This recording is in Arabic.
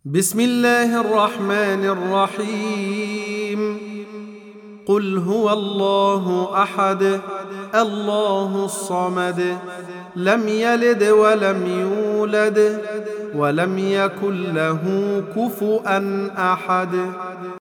بسم الله الرحمن الرحيم. قل هو الله أحد الله الصمد لم يلد ولم يولد ولم يكن له كفؤا أحد.